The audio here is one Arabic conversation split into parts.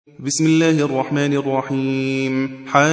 بسم الله الرحمن الرحيم.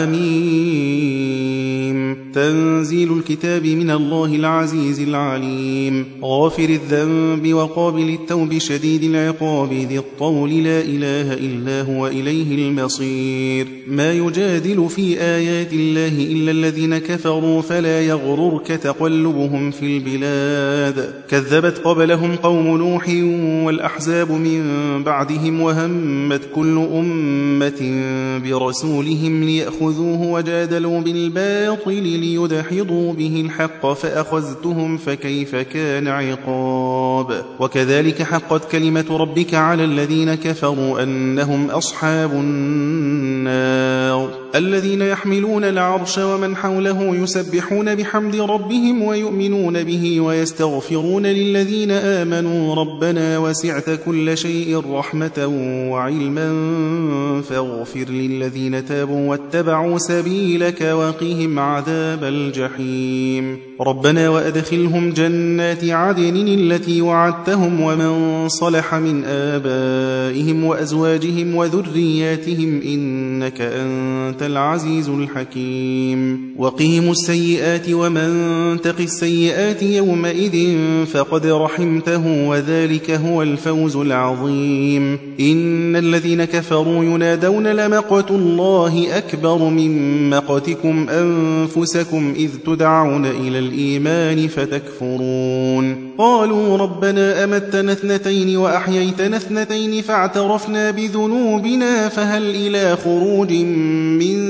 حميم. تنزيل الكتاب من الله العزيز العليم، غافر الذنب وقابل التوب شديد العقاب ذي الطول، لا إله إلا هو إليه المصير. ما يجادل في آيات الله إلا الذين كفروا فلا يغررك تقلبهم في البلاد. كذبت قبلهم قوم نوح والأحزاب من بعدهم، وهمت كل أمة برسولهم ليأخذوه، وجادلوا بالباطل ليدحضوا به الحق فأخذتهم فكيف كان عقاب. وكذلك حقت كلمة ربك على الذين كفروا أنهم أصحاب النار. الذين يحملون العرش ومن حوله يسبحون بحمد ربهم ويؤمنون به ويستغفرون للذين آمنوا ربنا وسعت كل شيء رحمة وعلما فاغفر للذين تابوا واتبعوا سبيلك وقهم عذاب الجحيم. ربنا وأدخلهم جنات عدن التي وعدتهم ومن صلح من آبائهم وأزواجهم وذرياتهم إنك أنت العزيز الحكيم. وقهم السيئات ومن تق السيئات يومئذ فقد رحمته وذلك هو الفوز العظيم. إن الذين كفروا ينادون لمقت الله أكبر من مقتكم أنفسكم إذ تدعون إلى الإيمان فتكفرون. قالوا ربنا أمتنا اثنتين وأحييتنا اثنتين فاعترفنا بذنوبنا فهل إلى خروج من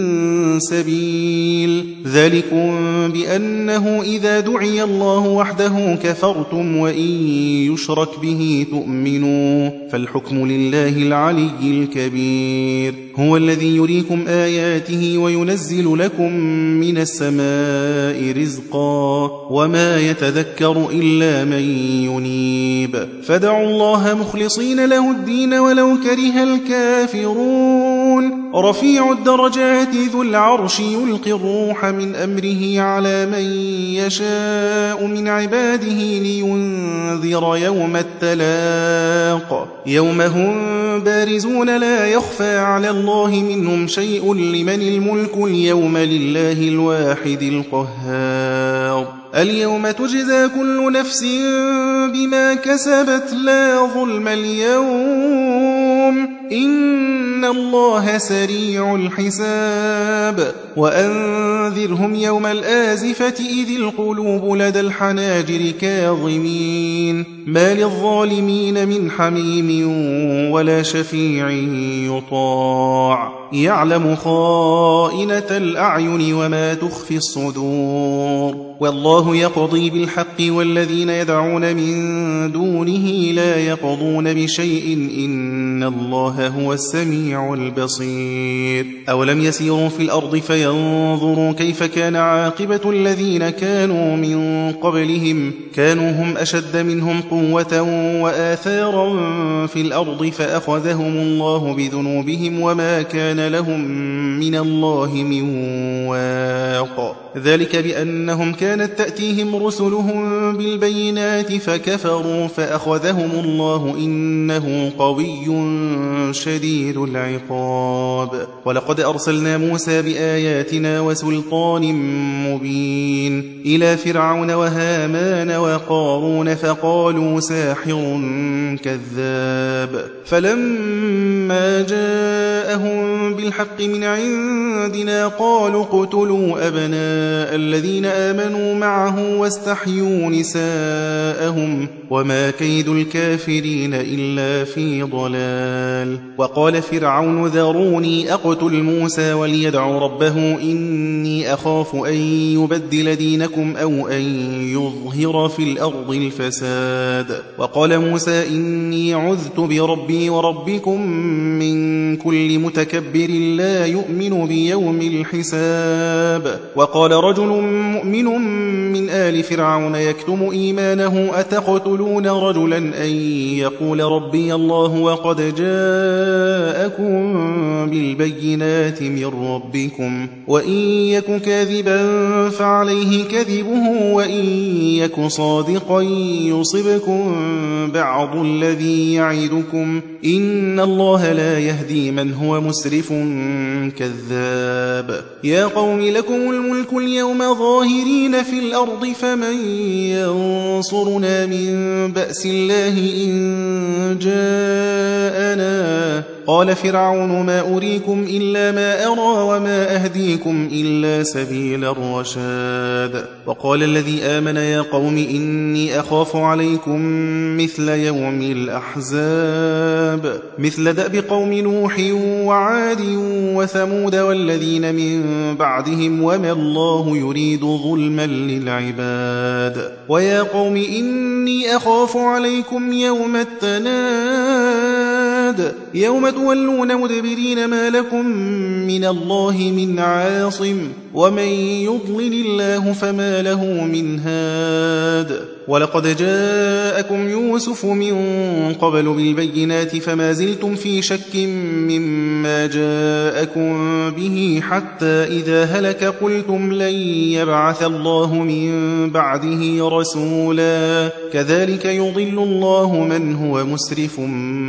سبيل. ذلكم بأنه إذا دعي الله وحده كفرتم وإن يشرك به تؤمنوا فالحكم لله العلي الكبير. هو الذي يريكم آياته وينزل لكم من السماء رزقا وما يتذكر إلا من ينيب. فادعوا الله مخلصين له الدين ولو كره الكافرون. رفيع الدرجات ذو العرش يلقي الروح من أمره على من يشاء من عباده لينذر يوم التلاق. يوم هم بارزون لا يخفى على الله منهم شيء لمن الملك اليوم لله الواحد القهار. اليوم تجزى كل نفس بما كسبت لا ظلم اليوم إن الله سريع الحساب. وأنذرهم يوم الآزفة إذ القلوب لدى الحناجر كاظمين ما للظالمين من حميم ولا شفيع يطاع. يعلم خائنة الأعين وما تخفي الصدور. والله يقضي بالحق والذين يدعون من دونه لا يقضون بشيء إن الله هو السميع البصير. أولم يسيروا في الأرض فينظروا كيف كان عاقبة الذين كانوا من قبلهم كانوا هم أشد منهم قوة وآثارا في الأرض فأخذهم الله بذنوبهم وما كان لهم من الله من واق. ذلك بأنهم كانت تأتيهم رسلهم بالبينات فكفروا فأخذهم الله إنه قوي شديد العقاب. ولقد أرسلنا موسى بآياتنا وسلطان مبين إلى فرعون وهامان وقارون فقالوا ساحر كذاب. فلما جاءهم بالحق من عندنا قالوا اقتلوا أبناء الذين آمنوا معه واستحيوا نساءهم وما كيد الكافرين إلا في ضلال. وقال فرعون ذروني أقتل موسى وليدع ربه إني أخاف أن يبدل دينكم أو أن يظهر في الأرض الفساد. وقال موسى إني عذت بربي وربكم من كل متكبر لا يؤمن بيوم الحساب. وقال رجل مؤمن من آل فرعون يكتم إيمانه أتقتلون رجلا أن يقول ربي الله وقد جاءكم بالبينات من ربكم وإن يك كاذبا فعليه كذبه وإن يك صادقا يصبكم بعض الذي يعدكم إن الله لا يهدي به من هو مسرف كذاب يا قوم لكم الملك اليوم ظاهرين في الأرض فمن ينصرنا من بأس الله إن جاءنا قال فرعون ما أريكم إلا ما أرى وما أهديكم إلا سبيل الرشاد وقال الذي آمن يا قوم إني أخاف عليكم مثل يوم الأحزاب مثل دأب قوم نوح وعاد وثمود والذين من بعدهم وما الله يريد ظلما للعباد ويا قوم إني أخاف عليكم يوم التناد يوم تولون مدبرين ما لكم من الله من عاصم ومن يضلل الله فما له من هاد ولقد جاءكم يوسف من قبل بالبينات فما زلتم في شك مما جاءكم به حتى إذا هلك قلتم لن يبعث الله من بعده رسولا كذلك يضل الله من هو مسرف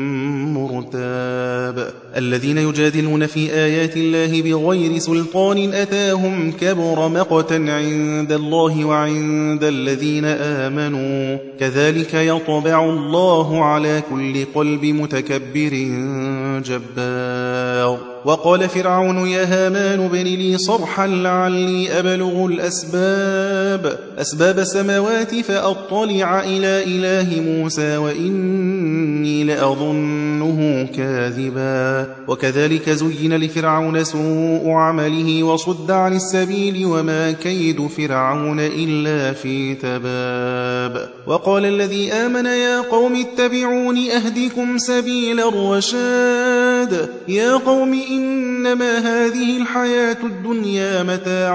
مرتاب الذين يجادلون في آيات الله بغير سلطان أتاهم كبر مقتا عند الله وعند الذين آمنوا كذلك يطبع الله على كل قلب متكبر جبار وقال فرعون يا هامان ابن لي صرحا لعلي أبلغ أسباب السماوات فأطلع إلى إله موسى وإني لأظنه كاذبا وكذلك زين لفرعون سوء عمله وصد عن السبيل وما كيد فرعون إلا في تباب وقال الذي آمن يا قوم اتبعون أهدكم سبيل الرشاد يا قوم إنما هذه الحياة الدنيا متاع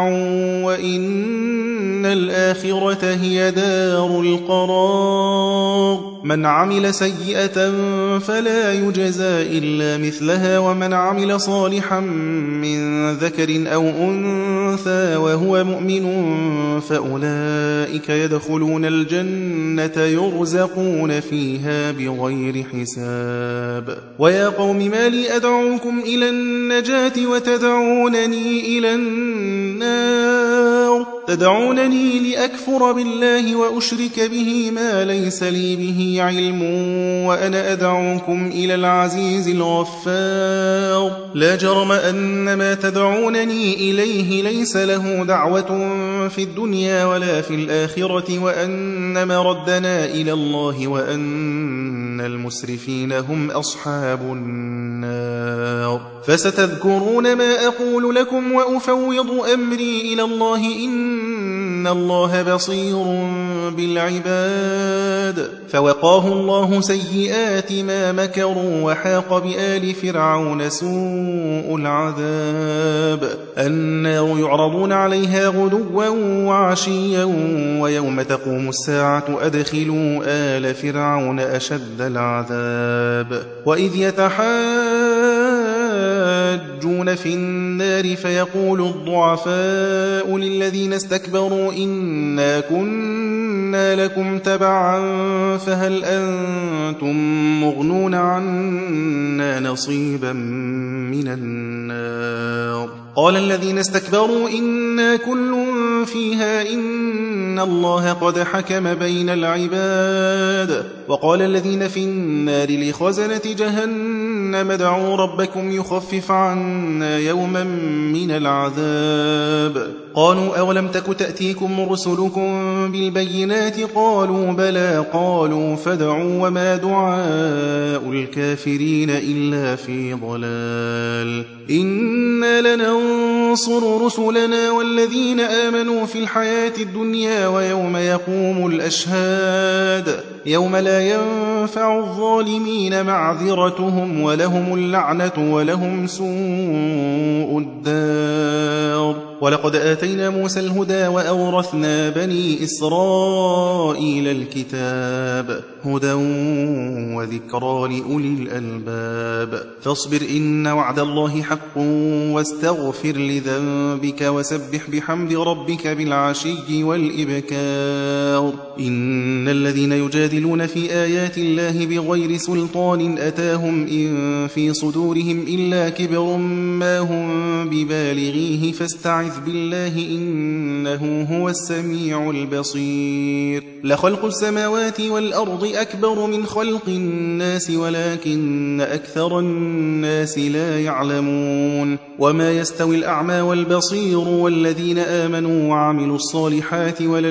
وإن الآخرة هي دار القرار من عمل سيئة فلا يجزى إلا مثلها ومن عمل صالحا من ذكر أو أنثى وهو مؤمن فأولئك يدخلون الجنة يرزقون فيها بغير حساب ويا قوم ما لي أدعوكم إلى النجاة وتدعونني إلى النار تدعونني لأكفر بالله وأشرك به ما ليس لي به علم وأنا أدعوكم إلى العزيز الغفار لا جرم أن ما تدعونني إليه ليس له دعوة في الدنيا ولا في الآخرة وأن مردنا إلى الله وأن المسرفين هم أصحاب النار فستذكرون ما أقول لكم وأفوض أمري إلى الله إن الله بصير بالعباد فوقاه الله سيئات ما مكروا وحاق بآل فرعون سوء العذاب النار يعرضون عليها غدوا وعشيا ويوم تقوم الساعة أدخلوا آل فرعون أشد العذاب وإذ يتحاجون في النار فيقول الضعفاء للذين استكبروا إنا كنا لكم تبعا فهل أنتم مغنون عنا نصيبا من النار قال الذين استكبروا إنا كل فيها إن الله قد حكم بين العباد وقال الذين في النار لخزنة جهنم ادعوا ربكم يخفف عنا يوما من العذاب قالوا أولم تك تأتيكم رسلكم بالبينات قالوا بلى قالوا فادعوا وما دعاء الكافرين إلا في ضلال إنا لننصر رسلنا والذين آمنوا في الحياة الدنيا ويوم يقوم الأشهاد يوم لا ينفع الظالمين معذرتهم ولهم اللعنة ولهم سوء الدار ولقد آتينا موسى الهدى وأورثنا بني إسرائيل الكتاب هدى وذكرى لأولي الألباب. فاصبر إن وعد الله حق واستغفر لذنبك وسبح بحمد ربك بالعشي والإبكار. إن الذين يجادلون في آيات الله بغير سلطان أتاهم إن في صدورهم إلا كبر ما هم ببالغيه فاستعذ بالله إنه هو السميع البصير. لخلق السماوات والأرض أكبر من خلق الناس ولكن أكثر الناس لا يعلمون. وما يستوي الأعمى والبصير والذين آمنوا وعملوا الصالحات ولا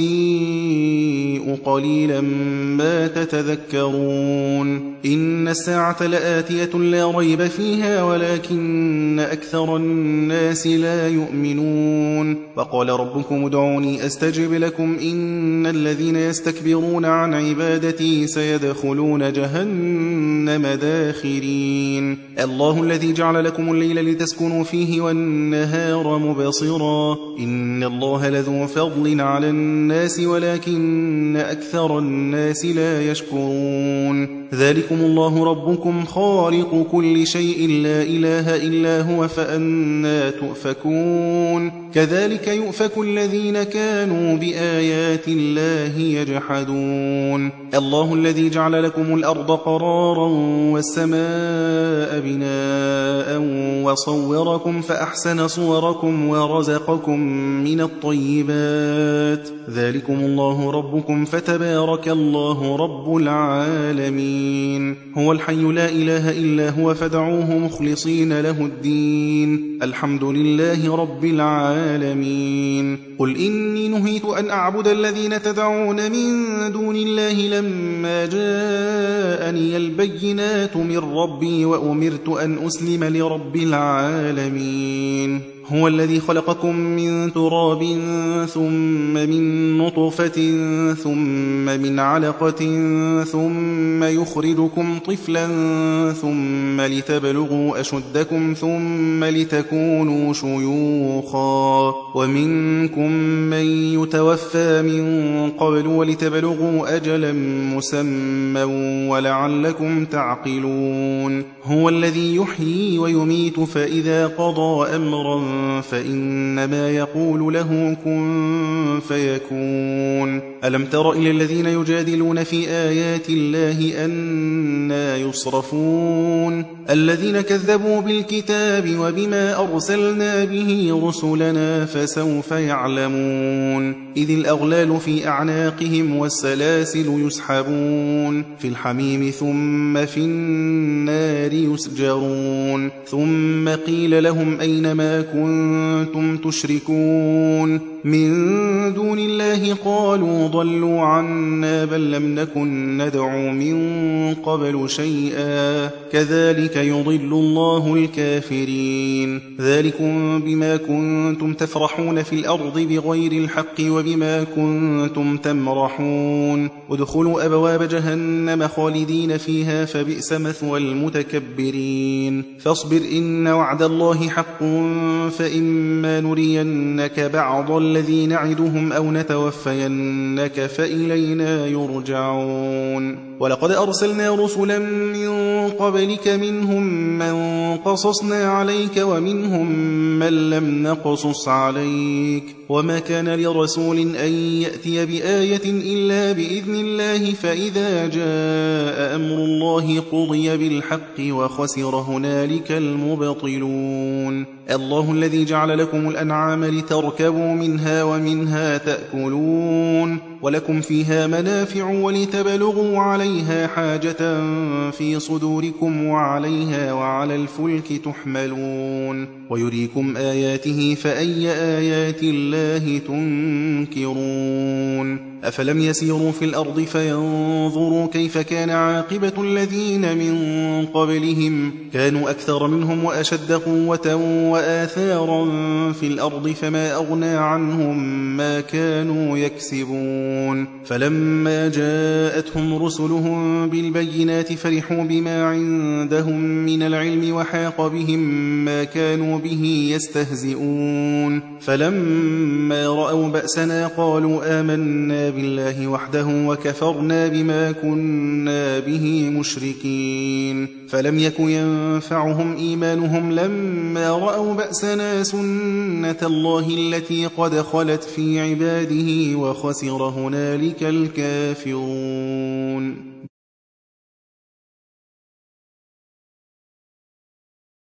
المسيء قليلا ما تتذكرون. إن الساعة لآتية لا ريب فيها ولكن أكثر الناس لا يؤمنون. وقال ربكم ادعوني أستجب لكم إن الذين يستكبرون عن عبادتي سيدخلون جهنم داخرين. الله الذي جعل لكم الليل لتسكنوا فيه والنهار مبصرا إن الله لذو فضل على الناس ولكن أكثر الناس لا يشكرون. ذلكم الله ربكم خالق كل شيء لا إله إلا هو فأنى تؤفكون. كذلك يؤفك الذين كانوا بآيات الله يجحدون. الله الذي جعل لكم الأرض قرارا والسماء بناء وصوركم فأحسن صوركم ورزقكم من الطيبات. ذلكم الله ربكم فتبارك الله رب العالمين. هو الحي لا إله إلا هو فادعوه مخلصين له الدين. الحمد لله رب العالمين. قل إني نهيت أن أعبد الذين تدعون من دون الله لما جاءني البينات من ربي وأمرت أن أسلم لرب العالمين. هو الذي خلقكم من تراب ثم من نطفة ثم من علقة ثم يخرجكم طفلا ثم لتبلغوا أشدكم ثم لتكونوا شيوخا ومنكم من يتوفى من قبل ولتبلغوا أجلا مسمى ولعلكم تعقلون. هو الذي يحيي ويميت فإذا قضى أمرا فإنما يقول له كن فيكون. ألم تر إلى الذين يجادلون في آيات الله أنى يصرفون. الذين كذبوا بالكتاب وبما أرسلنا به رسلنا فسوف يعلمون. إذ الأغلال في أعناقهم والسلاسل يسحبون في الحميم ثم في النار يسجرون. ثم قيل لهم أين ما كنتم تشركون من دون الله قالوا ضلوا عنا بل لم نكن ندعو من قبل شيئا كذلك يضل الله الكافرين. ذلكم بما كنتم تفرحون في الأرض بغير الحق وبما كنتم تمرحون. ادخلوا أبواب جهنم خالدين فيها فبئس مثوى المتكبرين. فاصبر إن وعد الله حق فإما نرينك بعض الذي نعدهم أو نتوفينك فإلينا يرجعون. ولقد أرسلنا رسلا من قبلك منهم من قصصنا عليك ومنهم من لم نقصص عليك وما كان لرسول أن يأتي بآية إلا بإذن الله فإذا جاء أمر الله قضي بالحق وخسر هنالك المبطلون. الله الذي جعل لكم الأنعام لتركبوا منها ومنها تأكلون ولكم فيها منافع ولتبلغوا عليها حاجة في صدوركم وعليها وعلى الفلك تحملون ويريكم آياته فأي آيات الله تنكرون. أفلم يسيروا في الأرض فينظروا كيف كان عاقبة الذين من قبلهم كانوا أكثر منهم وأشد قوة وآثارا في الأرض فما أغنى عنهم ما كانوا يكسبون. فلما جاءتهم رسلهم بالبينات فرحوا بما عندهم من العلم وحاق بهم ما كانوا به يستهزئون. فلما رأوا بأسنا قالوا آمنا بالله وحده وكفرنا بما كنا به مشركين فلم يك ينفعهم إيمانهم لما رأوا بأسنا سنة الله التي قد خلت في عباده وخسر هنالك الكافرون